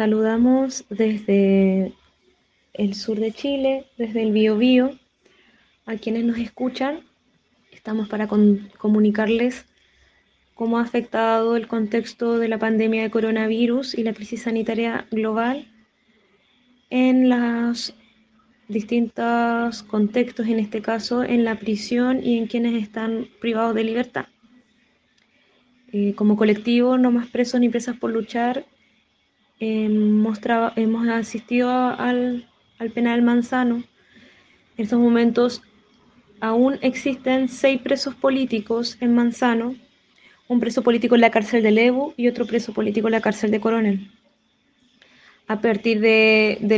Saludamos desde el sur de Chile, desde el Biobío, a quienes nos escuchan. Estamos para comunicarles cómo ha afectado el contexto de la pandemia de coronavirus y la crisis sanitaria global en los distintos contextos, en este caso en la prisión y en quienes están privados de libertad. Como colectivo No Más Presos ni Presas por Luchar, hemos asistido al penal Manzano. En estos momentos aún existen 6 presos políticos en Manzano, un preso político en la cárcel de Lebu y otro preso político en la cárcel de Coronel. A partir de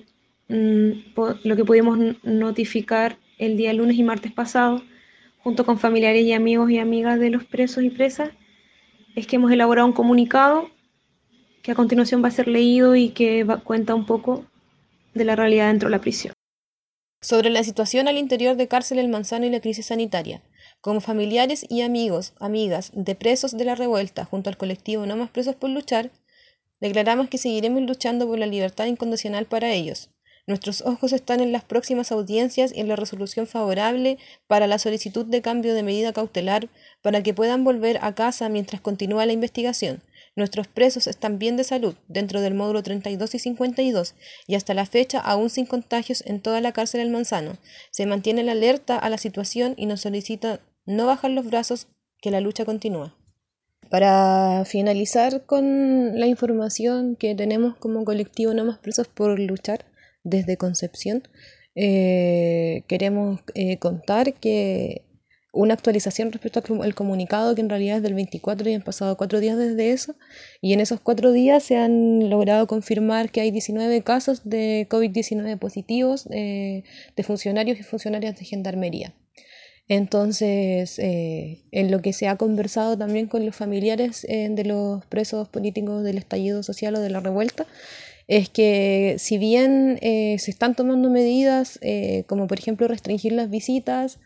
lo que pudimos notificar el día lunes y martes pasado, junto con familiares y amigos y amigas de los presos y presas, es que hemos elaborado un comunicado que a continuación va a ser leído y que cuenta un poco de la realidad dentro de la prisión. Sobre la situación al interior de Cárcel El Manzano y la crisis sanitaria. Como familiares y amigas de presos de la revuelta junto al colectivo No Más Presos por Luchar, declaramos que seguiremos luchando por la libertad incondicional para ellos. Nuestros ojos están en las próximas audiencias y en la resolución favorable para la solicitud de cambio de medida cautelar para que puedan volver a casa mientras continúa la investigación. Nuestros presos están bien de salud dentro del módulo 32 y 52 y hasta la fecha aún sin contagios en toda la cárcel del Manzano. Se mantiene la alerta a la situación y nos solicita no bajar los brazos, que la lucha continúa. Para finalizar con la información que tenemos como colectivo No Más Presos por Luchar desde Concepción, queremos contar que una actualización respecto al comunicado, que en realidad es del 24 y han pasado 4 días desde eso, y en esos 4 días se han logrado confirmar que hay 19 casos de COVID-19 positivos de funcionarios y funcionarias de Gendarmería. Entonces, en lo que se ha conversado también con los familiares de los presos políticos del estallido social o de la revuelta, es que si bien se están tomando medidas como por ejemplo restringir las visitas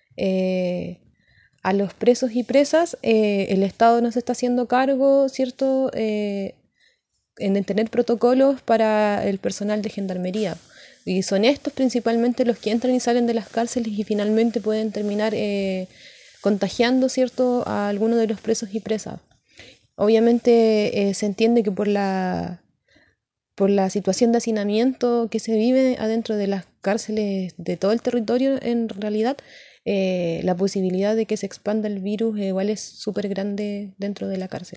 a los presos y presas, el Estado no se está haciendo cargo, ¿cierto?, en tener protocolos para el personal de Gendarmería. Y son estos principalmente los que entran y salen de las cárceles y finalmente pueden terminar contagiando, ¿cierto?, a alguno de los presos y presas. Obviamente se entiende que por la situación de hacinamiento que se vive adentro de las cárceles de todo el territorio, en realidad, la posibilidad de que se expanda el virus igual es súper grande dentro de la cárcel.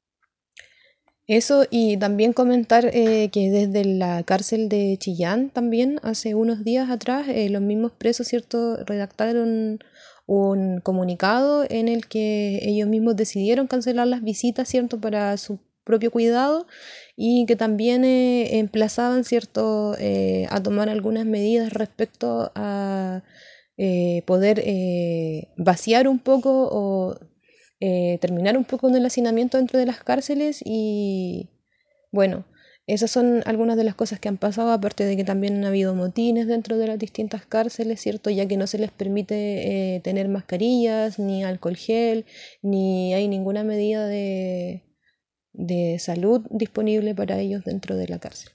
Eso, y también comentar que desde la cárcel de Chillán también, hace unos días atrás, los mismos presos, ¿cierto?, redactaron un comunicado en el que ellos mismos decidieron cancelar las visitas, ¿cierto?, para su propio cuidado, y que también emplazaban, ¿cierto?, a tomar algunas medidas respecto a poder vaciar un poco o terminar un poco con el hacinamiento dentro de las cárceles. Y bueno, esas son algunas de las cosas que han pasado, aparte de que también han habido motines dentro de las distintas cárceles, ¿cierto?, ya que no se les permite tener mascarillas, ni alcohol gel, ni hay ninguna medida de salud disponible para ellos dentro de la cárcel.